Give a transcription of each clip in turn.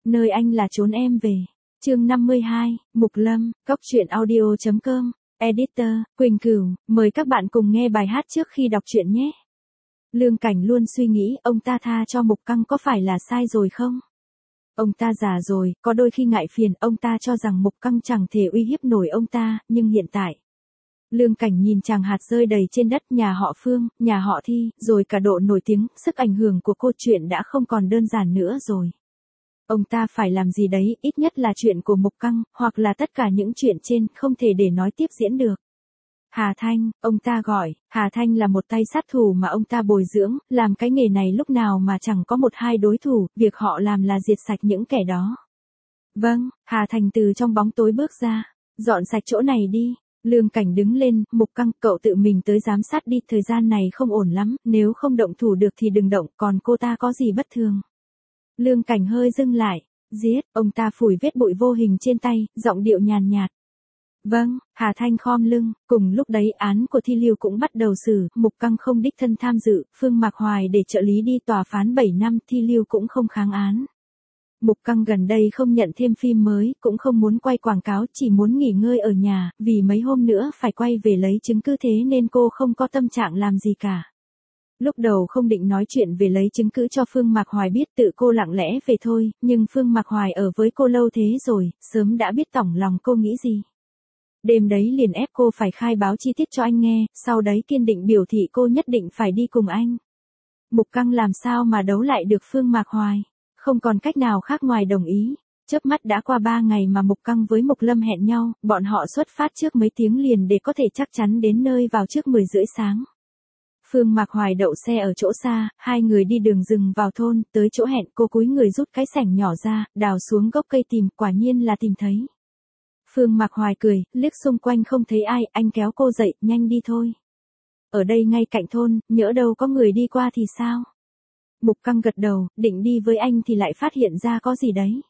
nơi anh là chốn em về. Chương 52, Mục Lâm, Cốc truyện audio.com, Editor, Quỳnh Cửu, mời các bạn cùng nghe bài hát trước khi đọc truyện nhé. Lương Cảnh luôn suy nghĩ ông ta tha cho Mục Căng có phải là sai rồi không? Ông ta già rồi, có đôi khi ngại phiền, ông ta cho rằng Mục Căng chẳng thể uy hiếp nổi ông ta, nhưng hiện tại. Lương Cảnh nhìn chàng hạt rơi đầy trên đất, nhà họ Phương, nhà họ Thi, rồi cả độ nổi tiếng, sức ảnh hưởng của cô chuyện đã không còn đơn giản nữa rồi. Ông ta phải làm gì đấy, ít nhất là chuyện của Mục Căng, hoặc là tất cả những chuyện trên, không thể để nói tiếp diễn được. Hà Thanh, ông ta gọi, Hà Thanh là một tay sát thủ mà ông ta bồi dưỡng, làm cái nghề này lúc nào mà chẳng có một hai đối thủ, việc họ làm là diệt sạch những kẻ đó. Vâng, Hà Thanh từ trong bóng tối bước ra, dọn sạch chỗ này đi. Lương Cảnh đứng lên, Mục Căng, cậu tự mình tới giám sát đi, thời gian này không ổn lắm, nếu không động thủ được thì đừng động, còn cô ta có gì bất thường. Lương Cảnh hơi dừng lại, giết, ông ta phủi vết bụi vô hình trên tay, giọng điệu nhàn nhạt. Vâng, Hà Thanh khom lưng, cùng lúc đấy án của Thi Lưu cũng bắt đầu xử, Mục Căng không đích thân tham dự, Phương Mạc Hoài để trợ lý đi tòa phán 7 năm, Thi Lưu cũng không kháng án. Mục Căng gần đây không nhận thêm phim mới, cũng không muốn quay quảng cáo, chỉ muốn nghỉ ngơi ở nhà, vì mấy hôm nữa phải quay về lấy chứng cứ, thế nên cô không có tâm trạng làm gì cả. Lúc đầu không định nói chuyện về lấy chứng cứ cho Phương Mạc Hoài biết, tự cô lặng lẽ về thôi, nhưng Phương Mạc Hoài ở với cô lâu thế rồi, sớm đã biết tỏng lòng cô nghĩ gì. Đêm đấy liền ép cô phải khai báo chi tiết cho anh nghe, sau đấy kiên định biểu thị cô nhất định phải đi cùng anh. Mục Căng làm sao mà đấu lại được Phương Mạc Hoài, không còn cách nào khác ngoài đồng ý. Chớp mắt đã qua 3 ngày mà Mục Căng với Mục Lâm hẹn nhau, bọn họ xuất phát trước mấy tiếng liền để có thể chắc chắn đến nơi vào trước 10 rưỡi sáng. Phương Mạc Hoài đậu xe ở chỗ xa, hai người đi đường rừng vào thôn, tới chỗ hẹn cô cúi người rút cái xẻng nhỏ ra, đào xuống gốc cây tìm, quả nhiên là tìm thấy. Phương Mạc Hoài cười, liếc xung quanh không thấy ai, anh kéo cô dậy, nhanh đi thôi. Ở đây ngay cạnh thôn, nhỡ đâu có người đi qua thì sao? Mục Căng gật đầu, định đi với anh thì lại phát hiện ra có gì đấy.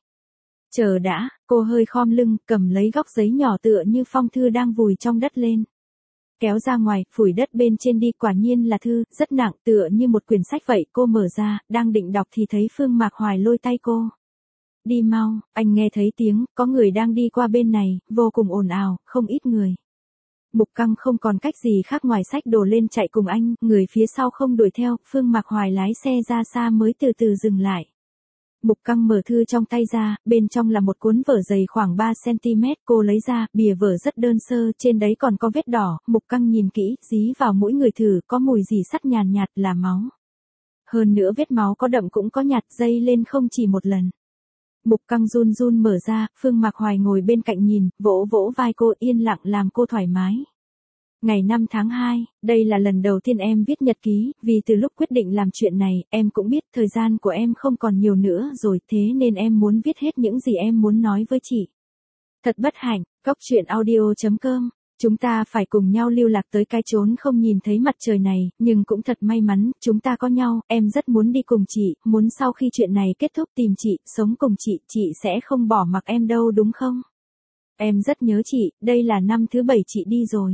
Chờ đã, cô hơi khom lưng, cầm lấy góc giấy nhỏ tựa như phong thư đang vùi trong đất lên. Kéo ra ngoài, phủi đất bên trên đi, quả nhiên là thư, rất nặng, tựa như một quyển sách vậy, cô mở ra, đang định đọc thì thấy Phương Mạc Hoài lôi tay cô. Đi mau, anh nghe thấy tiếng, có người đang đi qua bên này, vô cùng ồn ào, không ít người. Mục Căng không còn cách gì khác ngoài xách đồ lên chạy cùng anh, người phía sau không đuổi theo, Phương Mạc Hoài lái xe ra xa mới từ từ dừng lại. Mục Căng mở thư trong tay ra, bên trong là một cuốn vở dày khoảng 3cm, cô lấy ra, bìa vở rất đơn sơ, trên đấy còn có vết đỏ, Mục Căng nhìn kỹ, dí vào mũi người thử, có mùi gì sắt nhàn nhạt là máu. Hơn nữa vết máu có đậm cũng có nhạt, dây lên không chỉ một lần. Mục Căng run run mở ra, Phương Mạc Hoài ngồi bên cạnh nhìn, vỗ vỗ vai cô, yên lặng làm cô thoải mái. Ngày 5 tháng 2, đây là lần đầu tiên em viết nhật ký, vì từ lúc quyết định làm chuyện này, em cũng biết thời gian của em không còn nhiều nữa rồi, thế nên em muốn viết hết những gì em muốn nói với chị. Thật bất hạnh, Cốc truyện audio.com, chúng ta phải cùng nhau lưu lạc tới cái chốn không nhìn thấy mặt trời này, nhưng cũng thật may mắn, chúng ta có nhau, em rất muốn đi cùng chị, muốn sau khi chuyện này kết thúc tìm chị, sống cùng chị sẽ không bỏ mặc em đâu đúng không? Em rất nhớ chị, đây là năm thứ 7 chị đi rồi.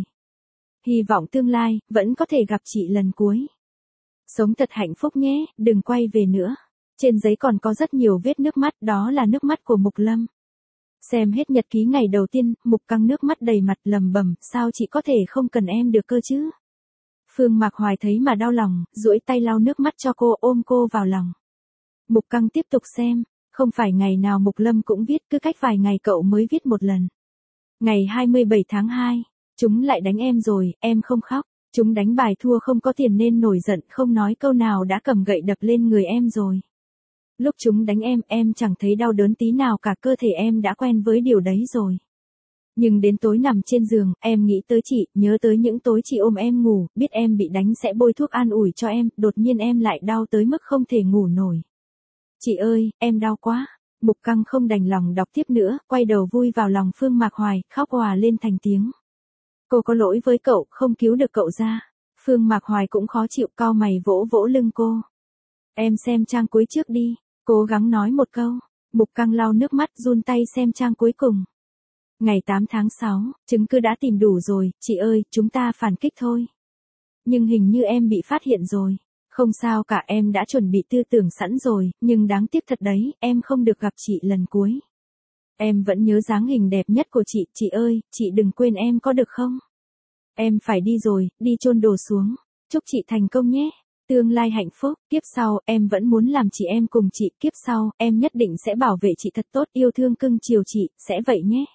Hy vọng tương lai, vẫn có thể gặp chị lần cuối. Sống thật hạnh phúc nhé, đừng quay về nữa. Trên giấy còn có rất nhiều vết nước mắt, đó là nước mắt của Mục Lâm. Xem hết nhật ký ngày đầu tiên, Mục Căng nước mắt đầy mặt lầm bầm, sao chị có thể không cần em được cơ chứ? Phương Mạc Hoài thấy mà đau lòng, duỗi tay lau nước mắt cho cô, ôm cô vào lòng. Mục Căng tiếp tục xem, không phải ngày nào Mục Lâm cũng viết, cứ cách vài ngày cậu mới viết một lần. Ngày 27 tháng 2, chúng lại đánh em rồi, em không khóc. Chúng đánh bài thua không có tiền nên nổi giận, không nói câu nào đã cầm gậy đập lên người em rồi. Lúc chúng đánh em chẳng thấy đau đớn tí nào cả, cơ thể em đã quen với điều đấy rồi. Nhưng đến tối nằm trên giường, em nghĩ tới chị, nhớ tới những tối chị ôm em ngủ, biết em bị đánh sẽ bôi thuốc an ủi cho em, đột nhiên em lại đau tới mức không thể ngủ nổi. Chị ơi, em đau quá. Mục Căng không đành lòng đọc tiếp nữa, quay đầu vui vào lòng Phương Mạc Hoài, khóc òa lên thành tiếng. Cô có lỗi với cậu, không cứu được cậu ra. Phương Mạc Hoài cũng khó chịu, cau mày vỗ vỗ lưng cô. Em xem trang cuối trước đi, cố gắng nói một câu. Mục Căng lau nước mắt run tay xem trang cuối cùng. Ngày 8 tháng 6, chứng cứ đã tìm đủ rồi, chị ơi, chúng ta phản kích thôi. Nhưng hình như em bị phát hiện rồi. Không sao cả, em đã chuẩn bị tư tưởng sẵn rồi, nhưng đáng tiếc thật đấy, em không được gặp chị lần cuối. Em vẫn nhớ dáng hình đẹp nhất của chị ơi, chị đừng quên em có được không? Em phải đi rồi, đi chôn đồ xuống. Chúc chị thành công nhé. Tương lai hạnh phúc, kiếp sau, em vẫn muốn làm chị em cùng chị, kiếp sau, em nhất định sẽ bảo vệ chị thật tốt, yêu thương cưng chiều chị, sẽ vậy nhé.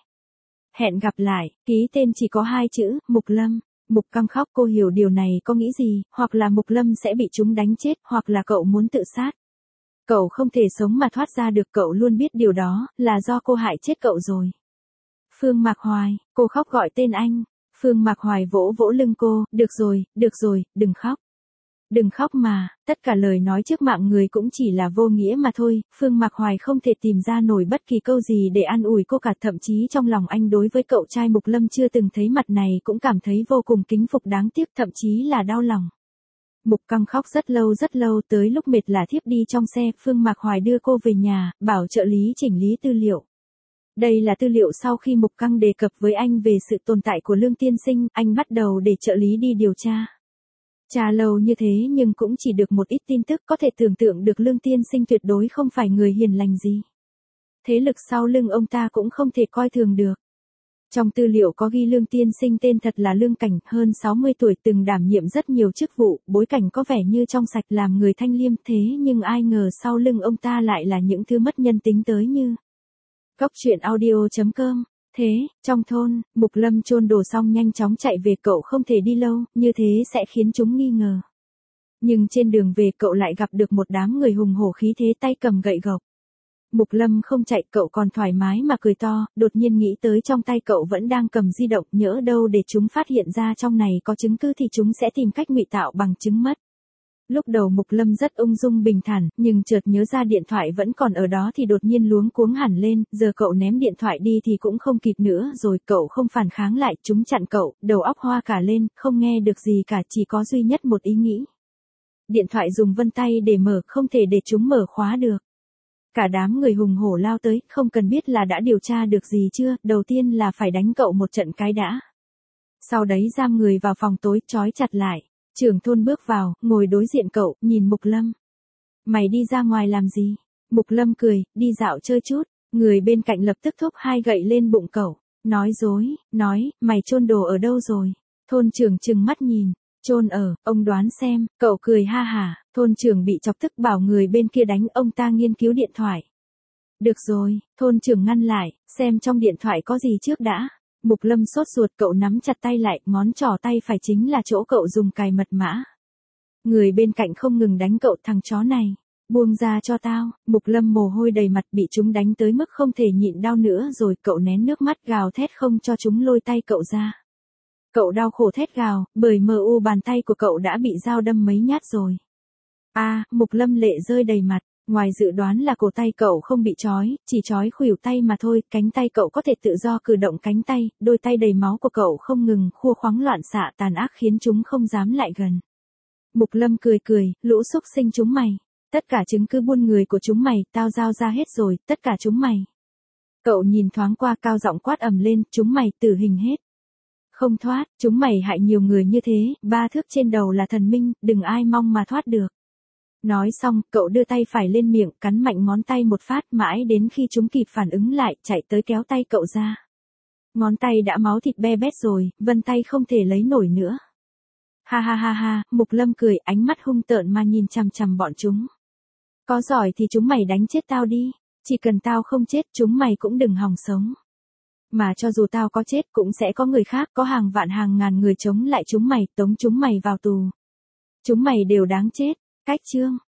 Hẹn gặp lại, ký tên chỉ có 2 chữ, Mục Lâm. Mục Căng khóc, cô hiểu điều này có nghĩ gì, hoặc là Mục Lâm sẽ bị chúng đánh chết, hoặc là cậu muốn tự sát. Cậu không thể sống mà thoát ra được, cậu luôn biết điều đó, là do cô hại chết cậu rồi. Phương Mạc Hoài, cô khóc gọi tên anh. Phương Mạc Hoài vỗ vỗ lưng cô, được rồi, đừng khóc. Đừng khóc mà, tất cả lời nói trước mạng người cũng chỉ là vô nghĩa mà thôi, Phương Mạc Hoài không thể tìm ra nổi bất kỳ câu gì để an ủi cô cả, thậm chí trong lòng anh đối với cậu trai Mục Lâm chưa từng thấy mặt này cũng cảm thấy vô cùng kính phục, đáng tiếc thậm chí là đau lòng. Mục Căng khóc rất lâu, tới lúc mệt là thiếp đi trong xe, Phương Mạc Hoài đưa cô về nhà, bảo trợ lý chỉnh lý tư liệu. Đây là tư liệu sau khi Mục Căng đề cập với anh về sự tồn tại của Lương Tiên Sinh, anh bắt đầu để trợ lý đi điều tra. Tra lâu như thế nhưng cũng chỉ được một ít tin tức, có thể tưởng tượng được Lương Tiên Sinh tuyệt đối không phải người hiền lành gì. Thế lực sau lưng ông ta cũng không thể coi thường được. Trong tư liệu có ghi Lương Tiên Sinh tên thật là Lương Cảnh, hơn 60 tuổi, từng đảm nhiệm rất nhiều chức vụ, bối cảnh có vẻ như trong sạch, làm người thanh liêm, thế nhưng ai ngờ sau lưng ông ta lại là những thứ mất nhân tính tới như. Góc truyện audio.com. Thế, trong thôn, Mục Lâm chôn đồ xong nhanh chóng chạy về, cậu không thể đi lâu, như thế sẽ khiến chúng nghi ngờ. Nhưng trên đường về cậu lại gặp được một đám người hùng hổ khí thế, tay cầm gậy gộc. Mục Lâm không chạy, cậu còn thoải mái mà cười to, đột nhiên nghĩ tới trong tay cậu vẫn đang cầm di động, nhỡ đâu để chúng phát hiện ra trong này có chứng cứ thì chúng sẽ tìm cách ngụy tạo bằng chứng mất. Lúc đầu Mục Lâm rất ung dung bình thản, nhưng chợt nhớ ra điện thoại vẫn còn ở đó thì đột nhiên luống cuống hẳn lên, giờ cậu ném điện thoại đi thì cũng không kịp nữa rồi, cậu không phản kháng lại, chúng chặn cậu, đầu óc hoa cả lên, không nghe được gì cả, chỉ có duy nhất một ý nghĩ. Điện thoại dùng vân tay để mở, không thể để chúng mở khóa được. Cả đám người hùng hổ lao tới, không cần biết là đã điều tra được gì chưa, đầu tiên là phải đánh cậu một trận cái đã. Sau đấy giam người vào phòng tối, trói chặt lại. Trưởng thôn bước vào, ngồi đối diện cậu, nhìn Mục Lâm. Mày đi ra ngoài làm gì? Mục Lâm cười, đi dạo chơi chút. Người bên cạnh lập tức thúc 2 gậy lên bụng cậu. Nói dối, nói, mày chôn đồ ở đâu rồi? Thôn trưởng trừng mắt nhìn. Chôn ở, ông đoán xem, cậu cười ha hả. Thôn trưởng bị chọc tức bảo người bên kia đánh ông ta nghiên cứu điện thoại. Được rồi, thôn trưởng ngăn lại, xem trong điện thoại có gì trước đã. Mục Lâm sốt ruột, cậu nắm chặt tay lại, ngón trỏ tay phải chính là chỗ cậu dùng cài mật mã. Người bên cạnh không ngừng đánh cậu, thằng chó này, buông ra cho tao. Mục Lâm mồ hôi đầy mặt, bị chúng đánh tới mức không thể nhịn đau nữa rồi, cậu nén nước mắt gào thét không cho chúng lôi tay cậu ra. Cậu đau khổ thét gào, bởi mờ u bàn tay của cậu đã bị dao đâm mấy nhát rồi. Mục Lâm lệ rơi đầy mặt. Ngoài dự đoán là cổ tay cậu không bị trói, chỉ trói khuỷu tay mà thôi, cánh tay cậu có thể tự do cử động cánh tay, đôi tay đầy máu của cậu không ngừng khua khoáng loạn xạ tàn ác khiến chúng không dám lại gần. Mục Lâm cười, lũ xúc sinh chúng mày, tất cả chứng cứ buôn người của chúng mày, tao giao ra hết rồi, tất cả chúng mày. Cậu nhìn thoáng qua, cao giọng quát ầm lên, chúng mày tử hình hết. Không thoát, chúng mày hại nhiều người như thế, 3 thước trên đầu là thần minh, đừng ai mong mà thoát được. Nói xong, cậu đưa tay phải lên miệng, cắn mạnh ngón tay một phát, mãi đến khi chúng kịp phản ứng lại, chạy tới kéo tay cậu ra. Ngón tay đã máu thịt be bét rồi, vân tay không thể lấy nổi nữa. Ha, Mục Lâm cười, ánh mắt hung tợn mà nhìn chằm chằm bọn chúng. Có giỏi thì chúng mày đánh chết tao đi, chỉ cần tao không chết, chúng mày cũng đừng hòng sống. Mà cho dù tao có chết cũng sẽ có người khác, có hàng vạn hàng ngàn người chống lại chúng mày, tống chúng mày vào tù. Chúng mày đều đáng chết. Cách chương